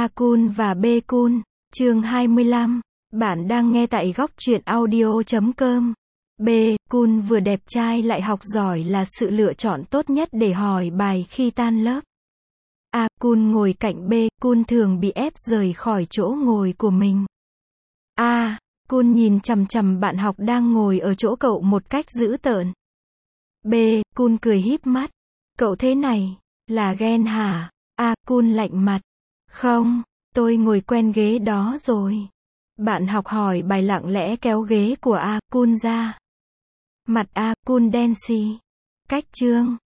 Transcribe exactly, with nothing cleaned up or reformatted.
A Kun và B Kun, chương hai mươi lăm. Bạn đang nghe tại góc truyện audio chấm com. B. Kun vừa đẹp trai lại học giỏi là sự lựa chọn tốt nhất để hỏi bài khi tan lớp. A Kun ngồi cạnh B. Kun thường bị ép rời khỏi chỗ ngồi của mình. A. Kun nhìn chằm chằm bạn học đang ngồi ở chỗ cậu một cách dữ tợn. B. Kun cười híp mắt. Cậu thế này, là ghen hả? A. Kun lạnh mặt. Không, tôi ngồi quen ghế đó rồi. Bạn học hỏi bài lặng lẽ kéo ghế của A. Kun ra. Mặt A. Kun đen xì. Cách chương.